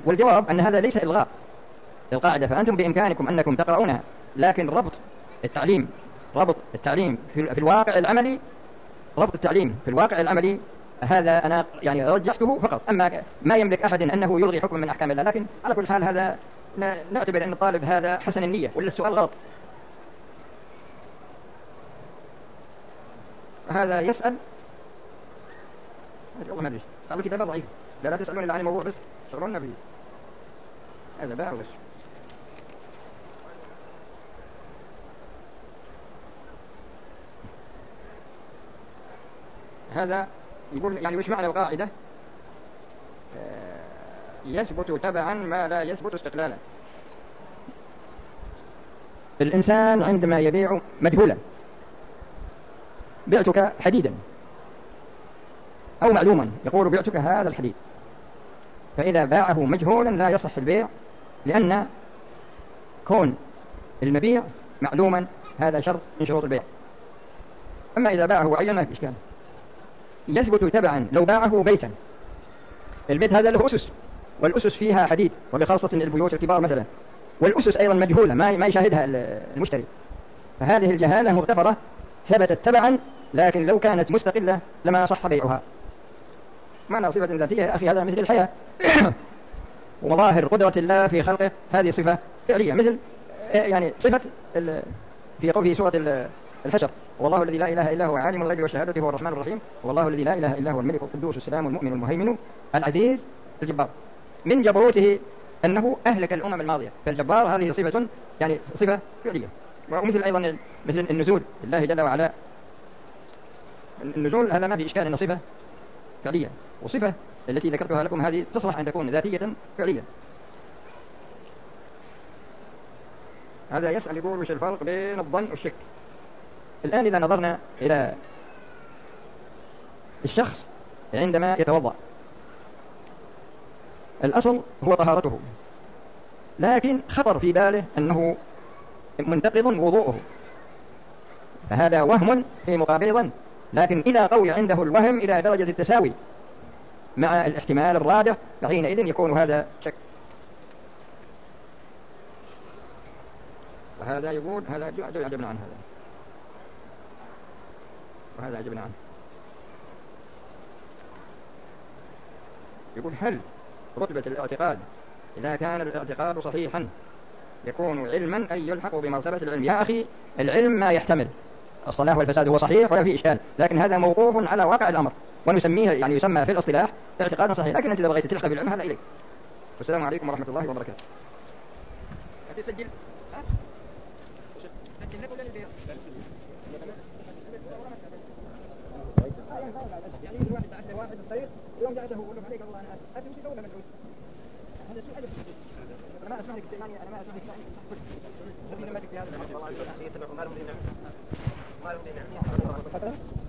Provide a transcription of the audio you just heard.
والجواب أن هذا ليس إلغاء القاعدة، فأنتم بإمكانكم أنكم تقرؤونها، لكن ربط التعليم في الواقع العملي، ربط التعليم في الواقع العملي هذا أنا يعني رجحته فقط. أما ما يملك أحد أنه يلغي حكم من أحكام الله، لكن على كل حال هذا نعتبر أن الطالب هذا حسن النية ولا السؤال غلط. هذا يسأل والله ما أدري، قال الكتابة ضعيفة، لا تسألون إلا عن الموضوع بس شغلنا به، هذا باع بس. هذا يقول يعني وش معنى القاعدة يثبت تبعا ما لا يثبت استقلالا؟ الإنسان عندما يبيع مجهولا، بعتك حديدا أو معلوما، يقول بعتك هذا الحديد، فإذا باعه مجهولا لا يصح البيع، لأن كون المبيع معلوما هذا شرط من شروط البيع. أما إذا باعه عينا في إشكال. يثبت تبعا لو باعه بيتا، البيت هذا له أسس، والأسس فيها حديد، وبخاصة البيوت الكبار مثلا، والأسس أيضا مجهولة ما يشاهدها المشتري، فهذه الجهالة مغتفرة ثبتت تبعا، لكن لو كانت مستقلة لما صح بيعها. معنى صفة ذاتية يا أخي هذا مثل الحياة ومظاهر قدرة الله في خلقه، هذه صفة فعلية، مثل يعني صفة في قوله سورة الحشر: والله الذي لا إله إلا هو عالم الغيب والشهادة هو الرحمن الرحيم، والله الذي لا إله إلا هو الملك القدوس السلام المؤمن المهيمن العزيز الجبار. من جبروته أنه أهلك الأمم الماضية، فالجبار هذه صفة يعني صفة فعلية. ومثل أيضا مثل النزول لله جل وعلا، النزول هذا ما في إشكال أنه صفة فعلية، وصفة التي ذكرتها لكم هذه تصلح أن تكون ذاتية فعلية. هذا يسأل يقول وش الفرق بين الظن والشك؟ الآن إذا نظرنا إلى الشخص عندما يتوضأ، الأصل هو طهارته، لكن خطر في باله أنه منتقض وضوءه، فهذا وهم في مقابل ظن. لكن إذا قوي عنده الوهم إلى درجة التساوي مع الاحتمال الراجح، فحينئذ يكون هذا شك. وهذا يقول هذا عجبنا عن هذا، وهذا عجبنا عنه. يقول هل رتبة الاعتقاد إذا كان الاعتقاد صحيحا يكون علما أي يلحق بمرتبة العلم؟ يا أخي العلم ما يحتمل الصلاح والفساد هو صحيح ولا فيه إشكال، لكن هذا موقوف على واقع الأمر، ونسميه يعني يسمى في الاصطلاح اعتقادا صحيح. لكن أنت إذا بغيت تلحق بالعلم هذا إليك. والسلام عليكم ورحمة الله وبركاته. هتسجل يعني يجي واحد تعشى واحد بالطريق يوم جاءته وقال عليك الله انا اتمشي دوله مدعوس، هذا سوء ادب. انا ما اسمح لك يعني انا ما اسمح لك يعني لما تجي هذا والله يتبعوا ما لهم دين